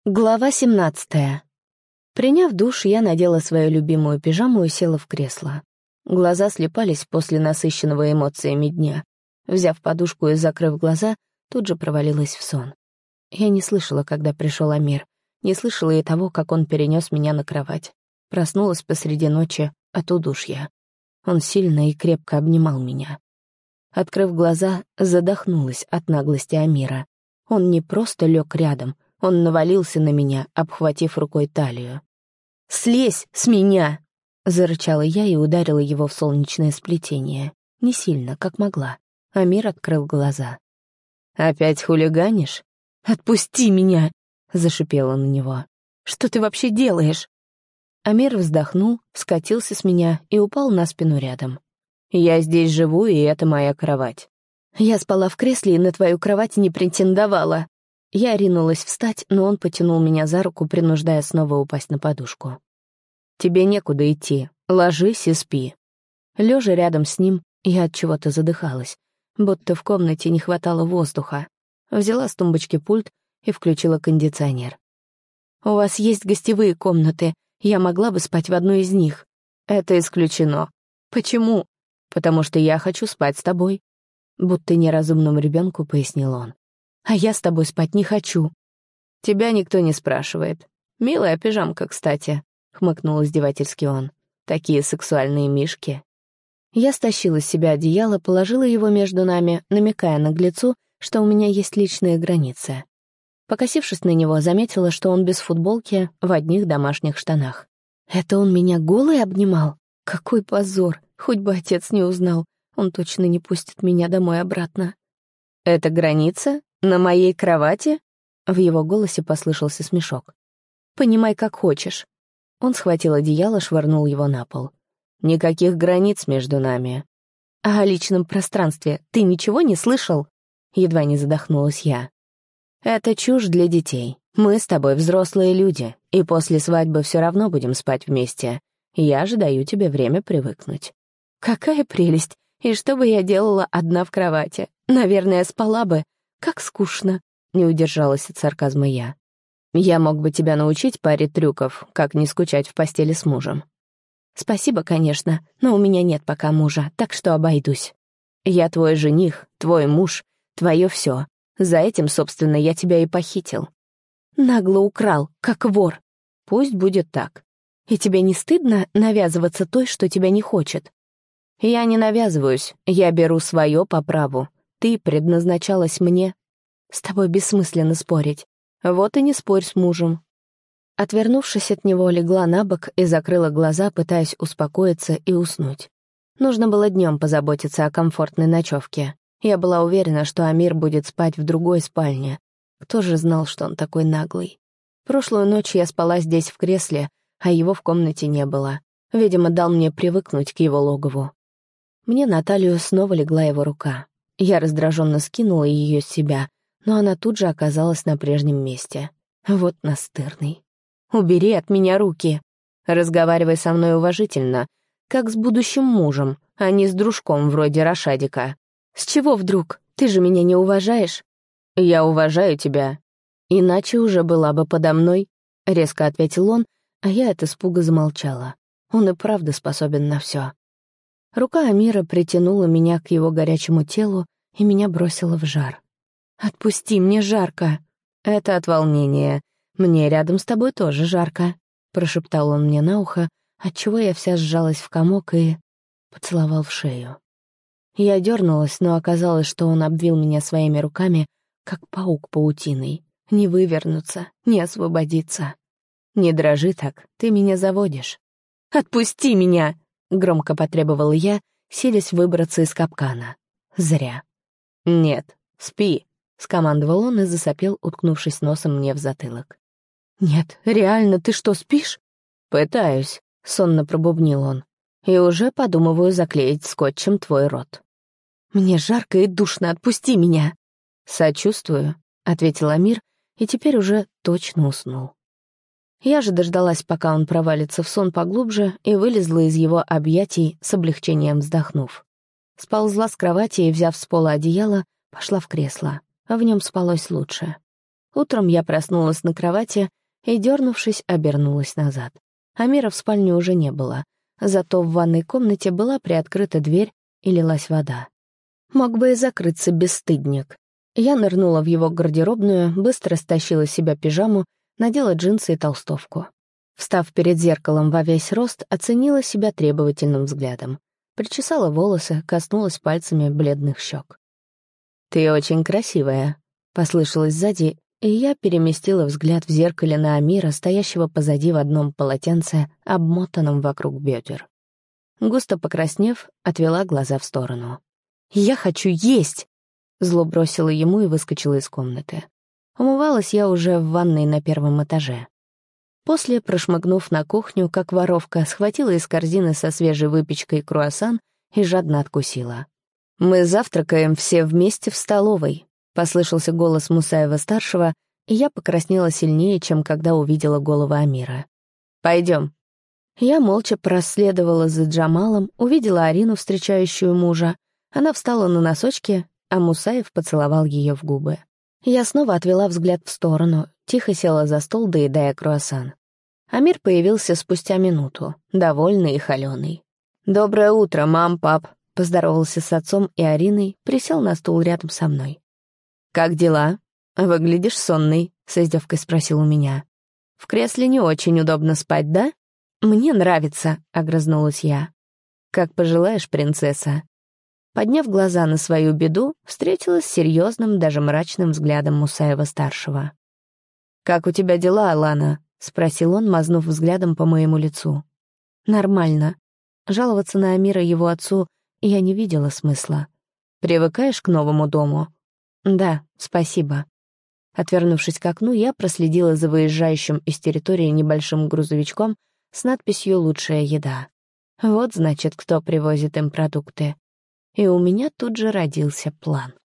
Глава 17. Приняв душ, я надела свою любимую пижаму и села в кресло. Глаза слепались после насыщенного эмоциями дня. Взяв подушку и закрыв глаза, тут же провалилась в сон. Я не слышала, когда пришел Амир, не слышала и того, как он перенес меня на кровать. Проснулась посреди ночи от удушья. Он сильно и крепко обнимал меня. Открыв глаза, задохнулась от наглости Амира. Он не просто лег рядом, он навалился на меня, обхватив рукой талию. «Слезь с меня!» — зарычала я и ударила его в солнечное сплетение. Не сильно, как могла. Амир открыл глаза. «Опять хулиганишь?» «Отпусти меня!» — зашипела на него. «Что ты вообще делаешь?» Амир вздохнул, скатился с меня и упал на спину рядом. «Я здесь живу, и это моя кровать». «Я спала в кресле и на твою кровать не претендовала». Я ринулась встать, но он потянул меня за руку, принуждая снова упасть на подушку. «Тебе некуда идти. Ложись и спи». Лежа рядом с ним, я от чего-то задыхалась, будто в комнате не хватало воздуха. Взяла с тумбочки пульт и включила кондиционер. «У вас есть гостевые комнаты. Я могла бы спать в одной из них». «Это исключено». «Почему?» «Потому что я хочу спать с тобой», — будто неразумному ребенку пояснил он. «А я с тобой спать не хочу». «Тебя никто не спрашивает. Милая пижамка, кстати», — хмыкнул издевательски он. «Такие сексуальные мишки». Я стащила с себя одеяло, положила его между нами, намекая наглецу, что у меня есть личные границы. Покосившись на него, заметила, что он без футболки, в одних домашних штанах. Это он меня голой обнимал? Какой позор! Хоть бы отец не узнал. Он точно не пустит меня домой обратно. «Это граница? На моей кровати?» В его голосе послышался смешок. «Понимай, как хочешь». Он схватил одеяло, швырнул его на пол. «Никаких границ между нами». «А о личном пространстве ты ничего не слышал?» Едва не задохнулась я. «Это чушь для детей. Мы с тобой взрослые люди, и после свадьбы все равно будем спать вместе. Я же даю тебе время привыкнуть». «Какая прелесть! И что бы я делала одна в кровати? Наверное, спала бы. Как скучно!» — не удержалась от сарказма я. «Я мог бы тебя научить паре трюков, как не скучать в постели с мужем». «Спасибо, конечно, но у меня нет пока мужа, так что обойдусь. Я твой жених, твой муж, твое все. За этим, собственно, я тебя и похитил». «Нагло украл, как вор». «Пусть будет так. И тебе не стыдно навязываться той, что тебя не хочет?» «Я не навязываюсь, я беру свое по праву. Ты предназначалась мне. С тобой бессмысленно спорить. Вот и не спорь с мужем». Отвернувшись от него, легла на бок и закрыла глаза, пытаясь успокоиться и уснуть. Нужно было днем позаботиться о комфортной ночевке. Я была уверена, что Амир будет спать в другой спальне. Кто же знал, что он такой наглый? Прошлую ночь я спала здесь в кресле, а его в комнате не было. Видимо, дал мне привыкнуть к его логову. Мне на талию снова легла его рука. Я раздраженно скинула ее с себя, но она тут же оказалась на прежнем месте. Вот настырный. «Убери от меня руки!» «Разговаривай со мной уважительно, как с будущим мужем, а не с дружком вроде Рашадика». «С чего вдруг? Ты же меня не уважаешь?» «Я уважаю тебя. Иначе уже была бы подо мной», — резко ответил он, а я от испуга замолчала. Он и правда способен на все. Рука Амира притянула меня к его горячему телу и меня бросила в жар. «Отпусти, мне жарко!» «Это от волнения. Мне рядом с тобой тоже жарко», — прошептал он мне на ухо, отчего я вся сжалась в комок и поцеловал в шею. Я дернулась, но оказалось, что он обвил меня своими руками, как паук паутиной. Не вывернуться, не освободиться. «Не дрожи так, ты меня заводишь». «Отпусти меня!» — громко потребовала я, силясь выбраться из капкана. Зря. «Нет, спи», — скомандовал он и засопел, уткнувшись носом мне в затылок. «Нет, реально, ты что, спишь?» «Пытаюсь», — сонно пробубнил он. «И уже подумываю заклеить скотчем твой рот». «Мне жарко и душно, отпусти меня!» «Сочувствую», — ответил Амир, и теперь уже точно уснул. Я же дождалась, пока он провалится в сон поглубже, и вылезла из его объятий, с облегчением вздохнув. Сползла с кровати и, взяв с пола одеяло, пошла в кресло, а в нем спалось лучше. Утром я проснулась на кровати и, дернувшись, обернулась назад. Амира в спальне уже не было, зато в ванной комнате была приоткрыта дверь и лилась вода. Мог бы и закрыться, бесстыдник. Я нырнула в его гардеробную, быстро стащила с себя пижаму, надела джинсы и толстовку. Встав перед зеркалом во весь рост, оценила себя требовательным взглядом. Причесала волосы, коснулась пальцами бледных щек. «Ты очень красивая», — послышалось сзади, и я переместила взгляд в зеркале на Амира, стоящего позади в одном полотенце, обмотанном вокруг бедер. Густо покраснев, отвела глаза в сторону. «Я хочу есть!» Зло бросила ему и выскочила из комнаты. Умывалась я уже в ванной на первом этаже. После, прошмыгнув на кухню, как воровка, схватила из корзины со свежей выпечкой круассан и жадно откусила. «Мы завтракаем все вместе в столовой», — послышался голос Мусаева-старшего, и я покраснела сильнее, чем когда увидела голову Амира. «Пойдем». Я молча проследовала за Джамалом, увидела Арину, встречающую мужа. Она встала на носочки, а Мусаев поцеловал ее в губы. Я снова отвела взгляд в сторону, тихо села за стол, доедая круассан. Амир появился спустя минуту, довольный и холёный. «Доброе утро, мам, пап», — поздоровался с отцом и Ариной, присел на стул рядом со мной. «Как дела? Выглядишь сонной», — с издевкой спросил у меня. «В кресле не очень удобно спать, да?» «Мне нравится», — огрызнулась я. «Как пожелаешь, принцесса». Подняв глаза на свою беду, встретилась с серьезным, даже мрачным взглядом Мусаева-старшего. «Как у тебя дела, Алана?» — спросил он, мазнув взглядом по моему лицу. «Нормально. Жаловаться на Амира его отцу я не видела смысла. Привыкаешь к новому дому?» «Да, спасибо». Отвернувшись к окну, я проследила за выезжающим из территории небольшим грузовичком с надписью «Лучшая еда». Вот, значит, кто привозит им продукты. И у меня тут же родился план.